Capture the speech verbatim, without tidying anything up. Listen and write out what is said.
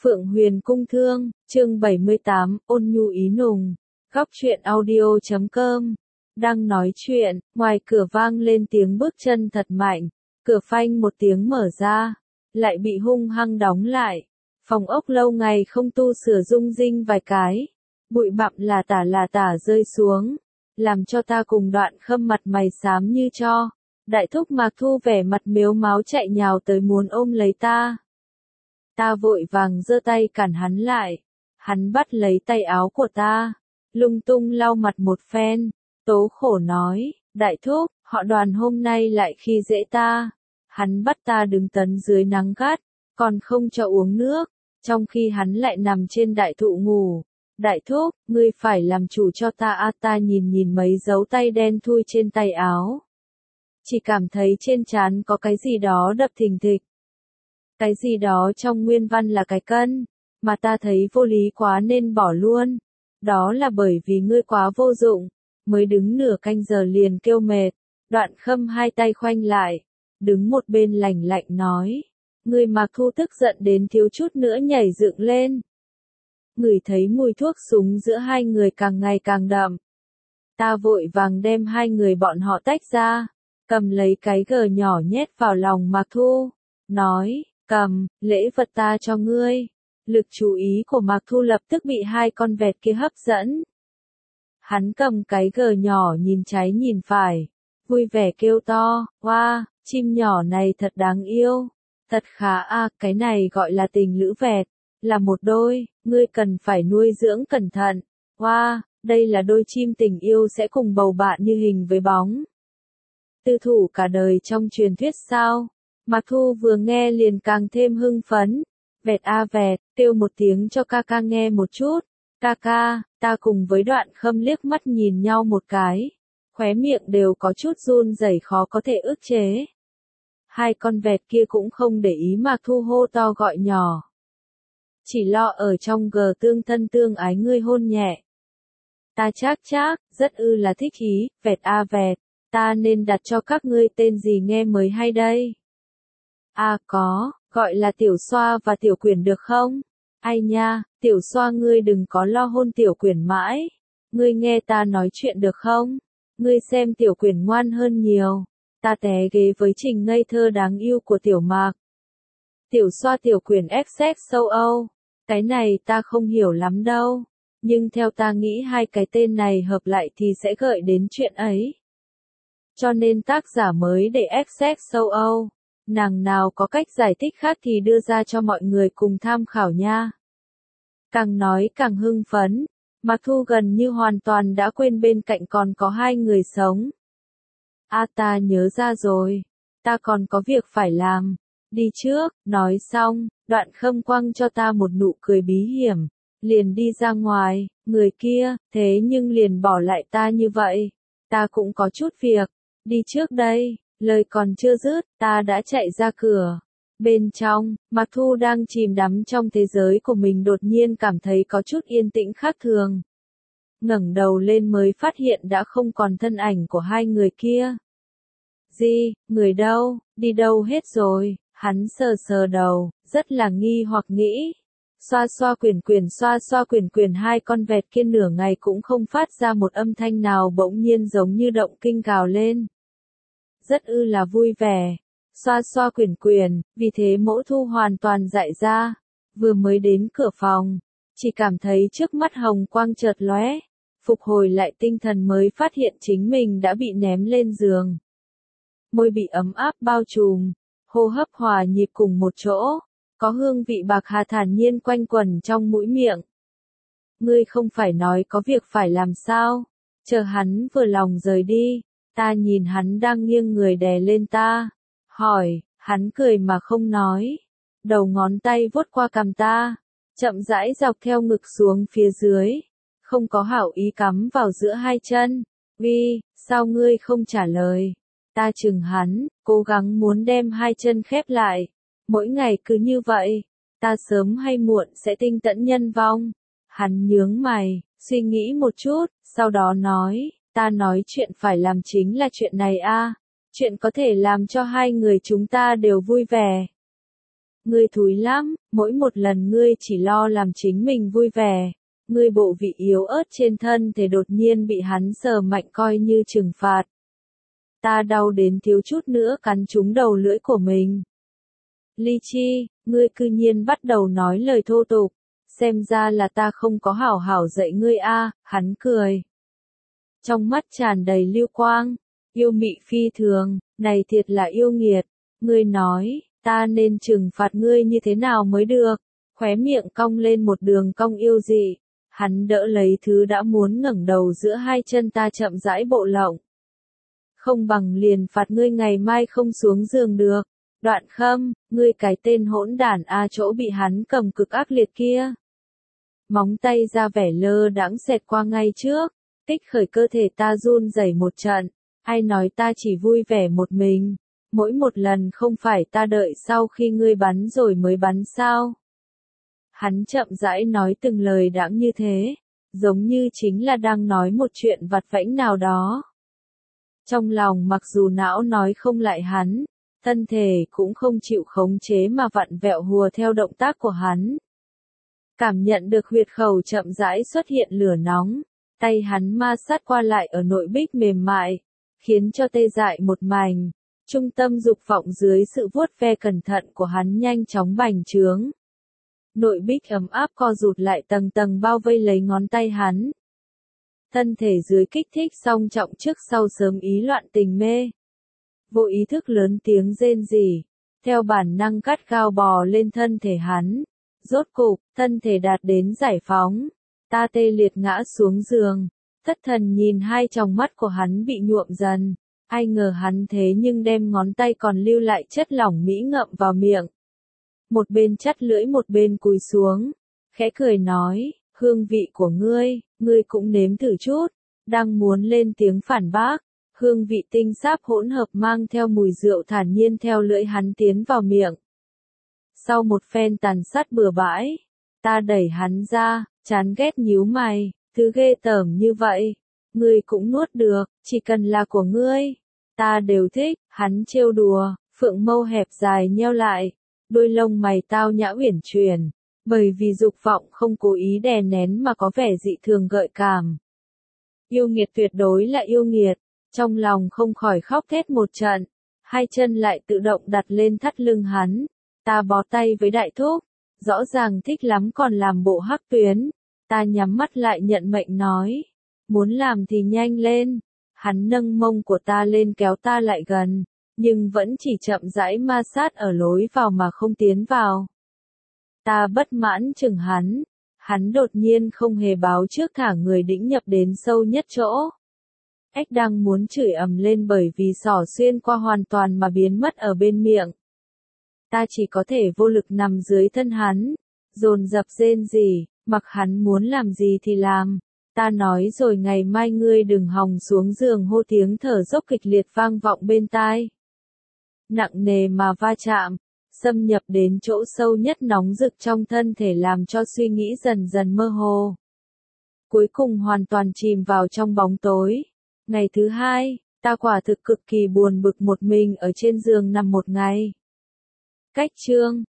Phượng Huyền Cung Thương, chương bảy mươi tám, ôn nhu ý nùng. Góc truyện audio chấm com. Đang nói chuyện, ngoài cửa vang lên tiếng bước chân thật mạnh. Cửa phanh một tiếng mở ra, lại bị hung hăng đóng lại. Phòng ốc lâu ngày không tu sửa rung rinh vài cái. Bụi bặm là tả là tả rơi xuống. Làm cho ta cùng Đoạn Khâm mặt mày xám như cho. Đại thúc Mạc Thu vẻ mặt mếu máo chạy nhào tới muốn ôm lấy ta. Ta vội vàng giơ tay cản hắn lại. Hắn bắt lấy tay áo của ta, lung tung lau mặt một phen, tố khổ nói, đại thúc, họ Đoàn hôm nay lại khi dễ ta. Hắn bắt ta đứng tấn dưới nắng gắt, còn không cho uống nước, trong khi hắn lại nằm trên đại thụ ngủ. Đại thúc, ngươi phải làm chủ cho ta a. Ta nhìn nhìn mấy dấu tay đen thui trên tay áo. Chỉ cảm thấy trên trán có cái gì đó đập thình thịch. Cái gì đó trong nguyên văn là cái cân, mà ta thấy vô lý quá nên bỏ luôn. Đó là bởi vì ngươi quá vô dụng, mới đứng nửa canh giờ liền kêu mệt. Đoạn Khâm hai tay khoanh lại, đứng một bên lạnh lạnh nói. Ngươi Mạc Thu tức giận đến thiếu chút nữa nhảy dựng lên. Ngửi thấy mùi thuốc súng giữa hai người càng ngày càng đậm. Ta vội vàng đem hai người bọn họ tách ra, cầm lấy cái gờ nhỏ nhét vào lòng Mạc Thu, nói. Cầm, lễ vật ta cho ngươi. Lực chú ý của Mạc Thu lập tức bị hai con vẹt kia hấp dẫn. Hắn cầm cái gờ nhỏ nhìn trái nhìn phải, vui vẻ kêu to, wow, chim nhỏ này thật đáng yêu. Thật khá a, cái này gọi là tình lữ vẹt, là một đôi, ngươi cần phải nuôi dưỡng cẩn thận. Wow, đây là đôi chim tình yêu sẽ cùng bầu bạn như hình với bóng. Tư thủ cả đời trong truyền thuyết sao? Mạc Thu vừa nghe liền càng thêm hưng phấn. Vẹt a vẹt, kêu một tiếng cho ca ca nghe một chút. Ca ca, ta cùng với Đoạn Khâm liếc mắt nhìn nhau một cái. Khóe miệng đều có chút run rẩy khó có thể ức chế. Hai con vẹt kia cũng không để ý Mạc Thu hô to gọi nhỏ. Chỉ lo ở trong gờ tương thân tương ái ngươi hôn nhẹ. Ta chắc chắc, rất ư là thích ý, vẹt a vẹt, ta nên đặt cho các ngươi tên gì nghe mới hay đây? À có, gọi là Tiểu Xoa và Tiểu Quyển được không? Ai nha, Tiểu Xoa ngươi đừng có lo hôn Tiểu Quyển mãi. Ngươi nghe ta nói chuyện được không? Ngươi xem Tiểu Quyển ngoan hơn nhiều. Ta té ghế với trình ngây thơ đáng yêu của Tiểu Mạc. Tiểu Xoa Tiểu Quyển ép xê châu Âu. Cái này ta không hiểu lắm đâu. Nhưng theo ta nghĩ hai cái tên này hợp lại thì sẽ gợi đến chuyện ấy. Cho nên tác giả mới để ép xê châu Âu. Nàng nào có cách giải thích khác thì đưa ra cho mọi người cùng tham khảo nha. Càng nói càng hưng phấn, Mạc Thu gần như hoàn toàn đã quên bên cạnh còn có hai người sống. A ta nhớ ra rồi, ta còn có việc phải làm. Đi trước, nói xong, Đoạn Khâm quăng cho ta một nụ cười bí hiểm, liền đi ra ngoài, người kia, thế nhưng liền bỏ lại ta như vậy. Ta cũng có chút việc, đi trước đây. Lời còn chưa dứt, ta đã chạy ra cửa. Bên trong, Mạc Thu đang chìm đắm trong thế giới của mình đột nhiên cảm thấy có chút yên tĩnh khác thường. Ngẩng đầu lên mới phát hiện đã không còn thân ảnh của hai người kia. Gì, người đâu, đi đâu hết rồi? Hắn sờ sờ đầu, rất là nghi hoặc nghĩ. Xoa xoa quyển quyển xoa xoa quyển quyển hai con vẹt kia nửa ngày cũng không phát ra một âm thanh nào bỗng nhiên giống như động kinh gào lên. Rất ư là vui vẻ. Xoa xoa quyển quyển, vì thế Mỗ Thu hoàn toàn dại ra. Vừa mới đến cửa phòng, chỉ cảm thấy trước mắt hồng quang chợt lóe. Phục hồi lại tinh thần mới phát hiện chính mình đã bị ném lên giường. Môi bị ấm áp bao trùm, hô hấp hòa nhịp cùng một chỗ. Có hương vị bạc hà thản nhiên quanh quẩn trong mũi miệng. Ngươi không phải nói có việc phải làm sao? Chờ hắn vừa lòng rời đi. Ta nhìn hắn đang nghiêng người đè lên ta. Hỏi, hắn cười mà không nói. Đầu ngón tay vuốt qua cằm ta. Chậm rãi dọc theo ngực xuống phía dưới. Không có hảo ý cắm vào giữa hai chân. Vi, sao ngươi không trả lời? Ta chừng hắn, cố gắng muốn đem hai chân khép lại. Mỗi ngày cứ như vậy. Ta sớm hay muộn sẽ tinh tẫn nhân vong. Hắn nhướng mày, suy nghĩ một chút, sau đó nói. Ta nói chuyện phải làm chính là chuyện này a, chuyện có thể làm cho hai người chúng ta đều vui vẻ. Ngươi thúi lắm, Mỗi một lần ngươi chỉ lo làm chính mình vui vẻ, ngươi bộ vị yếu ớt trên thân thể đột nhiên bị hắn sờ mạnh coi như trừng phạt. Ta đau đến thiếu chút nữa cắn trúng đầu lưỡi của mình. Ly Chi, ngươi cư nhiên bắt đầu nói lời thô tục, xem ra là ta không có hảo hảo dạy ngươi a, hắn cười. Trong mắt tràn đầy lưu quang, yêu mị phi thường, này thiệt là yêu nghiệt, ngươi nói, ta nên trừng phạt ngươi như thế nào mới được, khóe miệng cong lên một đường cong yêu dị, hắn đỡ lấy thứ đã muốn ngẩng đầu giữa hai chân ta chậm rãi bộ lộng. Không bằng liền phạt ngươi ngày mai không xuống giường được, Đoạn Khâm, ngươi cái tên hỗn đản a chỗ bị hắn cầm cực ác liệt kia. Móng tay ra vẻ lơ đãng xẹt qua ngay trước, tích khởi cơ thể ta run rẩy một trận, ai nói ta chỉ vui vẻ một mình, mỗi một lần không phải ta đợi sau khi ngươi bắn rồi mới bắn sao. Hắn chậm rãi nói từng lời đãng như thế, giống như chính là đang nói một chuyện vặt vãnh nào đó. Trong lòng mặc dù não nói không lại hắn, thân thể cũng không chịu khống chế mà vặn vẹo hùa theo động tác của hắn. Cảm nhận được huyệt khẩu chậm rãi xuất hiện lửa nóng, tay hắn ma sát qua lại ở nội bích mềm mại, khiến cho tê dại một mảnh. Trung tâm dục vọng dưới sự vuốt ve cẩn thận của hắn nhanh chóng bành trướng. Nội bích ấm áp co rụt lại tầng tầng bao vây lấy ngón tay hắn. Thân thể dưới kích thích song trọng trước sau sớm ý loạn tình mê. Vô ý thức lớn tiếng rên rỉ, theo bản năng cắt gao bò lên thân thể hắn. Rốt cục, thân thể đạt đến giải phóng. Ta tê liệt ngã xuống giường, thất thần nhìn hai tròng mắt của hắn bị nhuộm dần. Ai ngờ hắn thế nhưng đem ngón tay còn lưu lại chất lỏng mỹ ngậm vào miệng. Một bên chắt lưỡi một bên cúi xuống, khẽ cười nói, hương vị của ngươi, ngươi cũng nếm thử chút, đang muốn lên tiếng phản bác, hương vị tinh sáp hỗn hợp mang theo mùi rượu thản nhiên theo lưỡi hắn tiến vào miệng. Sau một phen tàn sát bừa bãi, ta đẩy hắn ra, chán ghét nhíu mày, thứ ghê tởm như vậy, ngươi cũng nuốt được, chỉ cần là của ngươi, ta đều thích, hắn trêu đùa, phượng mâu hẹp dài nheo lại, đôi lông mày tao nhã uyển chuyển, bởi vì dục vọng không cố ý đè nén mà có vẻ dị thường gợi cảm. Yêu nghiệt tuyệt đối là yêu nghiệt, trong lòng không khỏi khóc thét một trận, hai chân lại tự động đặt lên thắt lưng hắn, ta bó tay với đại thúc, rõ ràng thích lắm còn làm bộ hắc tuyến, ta nhắm mắt lại nhận mệnh nói, muốn làm thì nhanh lên, hắn nâng mông của ta lên kéo ta lại gần, nhưng vẫn chỉ chậm rãi ma sát ở lối vào mà không tiến vào. Ta bất mãn chừng hắn, hắn đột nhiên không hề báo trước thả người đĩnh nhập đến sâu nhất chỗ. Ếch đang muốn chửi ầm lên bởi vì xỏ xuyên qua hoàn toàn mà biến mất ở bên miệng. Ta chỉ có thể vô lực nằm dưới thân hắn, dồn dập rên rỉ, mặc hắn muốn làm gì thì làm. Ta nói rồi ngày mai ngươi đừng hòng xuống giường hô tiếng thở dốc kịch liệt vang vọng bên tai. Nặng nề mà va chạm, xâm nhập đến chỗ sâu nhất nóng rực trong thân thể làm cho suy nghĩ dần dần mơ hồ. Cuối cùng hoàn toàn chìm vào trong bóng tối. Ngày thứ hai, ta quả thực cực kỳ buồn bực một mình ở trên giường nằm một ngày. Cách chương